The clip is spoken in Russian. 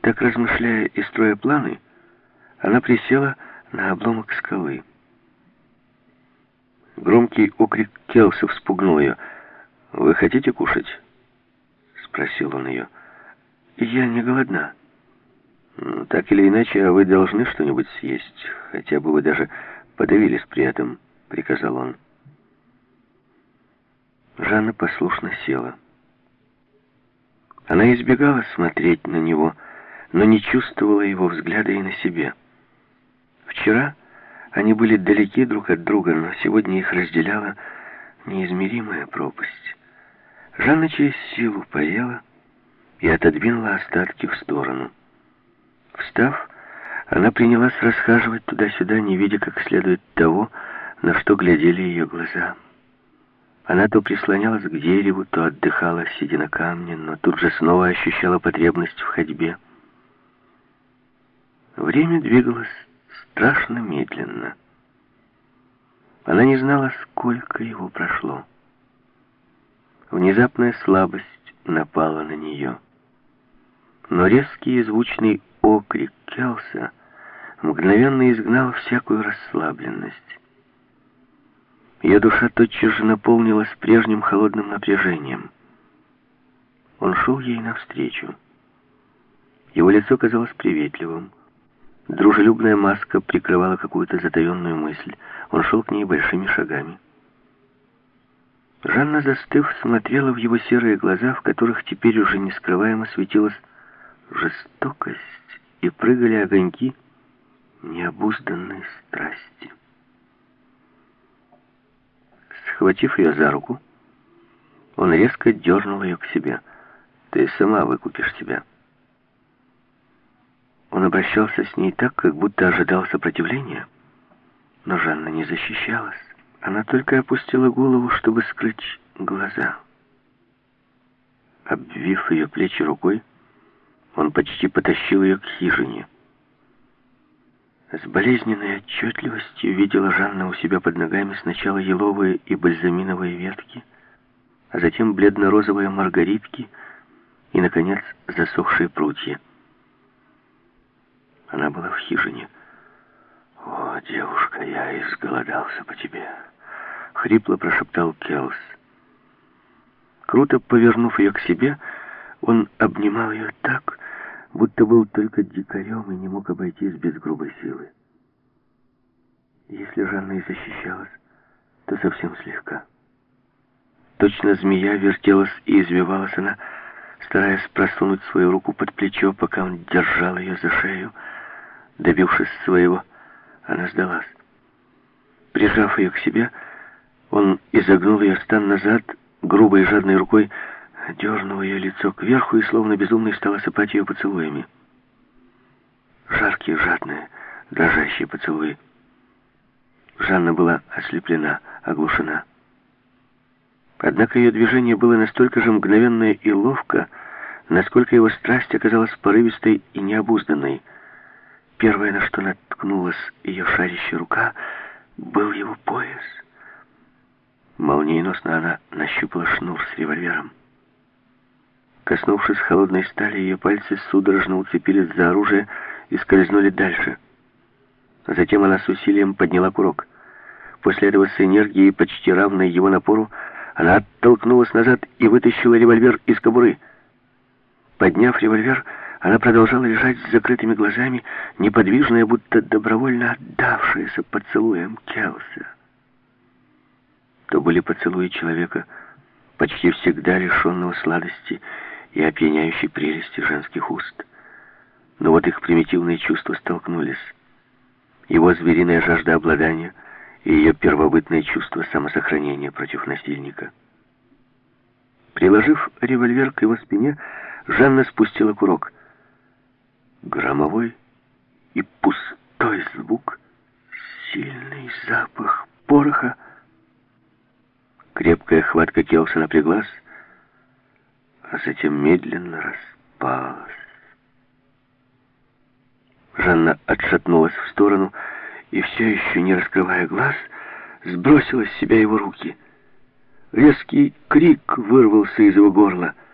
Так размышляя и строя планы, она присела на обломок скалы. Громкий окрик Келса вспугнул ее. «Вы хотите кушать?» — спросил он ее. «Я не голодна». «Так или иначе, вы должны что-нибудь съесть. Хотя бы вы даже подавились при этом», — приказал он. Жанна послушно села. Она избегала смотреть на него, но не чувствовала его взгляда и на себе. Вчера они были далеки друг от друга, но сегодня их разделяла неизмеримая пропасть. Жанна через силу поела и отодвинула остатки в сторону. Встав, она принялась расхаживать туда-сюда, не видя как следует того, на что глядели ее глаза. Она то прислонялась к дереву, то отдыхала, сидя на камне, но тут же снова ощущала потребность в ходьбе. Время двигалось страшно медленно. Она не знала, сколько его прошло. Внезапная слабость напала на нее. Но резкий и звучный окрик Келса мгновенно изгнал всякую расслабленность. Ее душа тотчас же наполнилась прежним холодным напряжением. Он шел ей навстречу. Его лицо казалось приветливым. Дружелюбная маска прикрывала какую-то затаенную мысль. Он шел к ней большими шагами. Жанна, застыв, смотрела в его серые глаза, в которых теперь уже нескрываемо светилась жестокость и прыгали огоньки необузданной страсти. Схватив ее за руку, он резко дернул ее к себе. «Ты сама выкупишь себя». Он обращался с ней так, как будто ожидал сопротивления, но Жанна не защищалась. Она только опустила голову, чтобы скрыть глаза. Обвив ее плечи рукой, он почти потащил ее к хижине. С болезненной отчетливостью видела Жанна у себя под ногами сначала еловые и бальзаминовые ветки, а затем бледно-розовые маргаритки и, наконец, засохшие прутья. Она была в хижине. «О, девушка, я изголодался по тебе», — хрипло прошептал Келс. Круто повернув ее к себе, он обнимал ее так, будто был только дикарем и не мог обойтись без грубой силы. Если Жанна и защищалась, то совсем слегка. Точно змея вертелась и извивалась она, стараясь просунуть свою руку под плечо, пока он держал ее за шею. Добившись своего, она сдалась. Прижав ее к себе, он изогнул ее стан назад, грубой и жадной рукой дернул ее лицо кверху и, словно безумный, стал осыпать ее поцелуями. Жаркие, жадные, дрожащие поцелуи. Жанна была ослеплена, оглушена. Однако ее движение было настолько же мгновенное и ловко, насколько его страсть оказалась порывистой и необузданной. Первое, на что наткнулась ее шарящая рука, был его пояс. Молниеносно она нащупала шнур с револьвером. Коснувшись холодной стали, ее пальцы судорожно уцепились за оружие и скользнули дальше. Затем она с усилием подняла курок. После этого с энергией, почти равной его напору, она оттолкнулась назад и вытащила револьвер из кобуры. Подняв револьвер, она продолжала лежать с закрытыми глазами, неподвижная, будто добровольно отдавшаяся поцелуям Келса. То были поцелуи человека, почти всегда лишенного сладости и опьяняющей прелести женских уст. Но вот их примитивные чувства столкнулись. Его звериная жажда обладания и ее первобытное чувство самосохранения против насильника. Приложив револьвер к его спине, Жанна спустила курок. Громовой и пустой звук, сильный запах пороха. Крепкая хватка Келса напряглась, а затем медленно распалась. Жанна отшатнулась в сторону и, все еще не раскрывая глаз, сбросила с себя его руки. Резкий крик вырвался из его горла.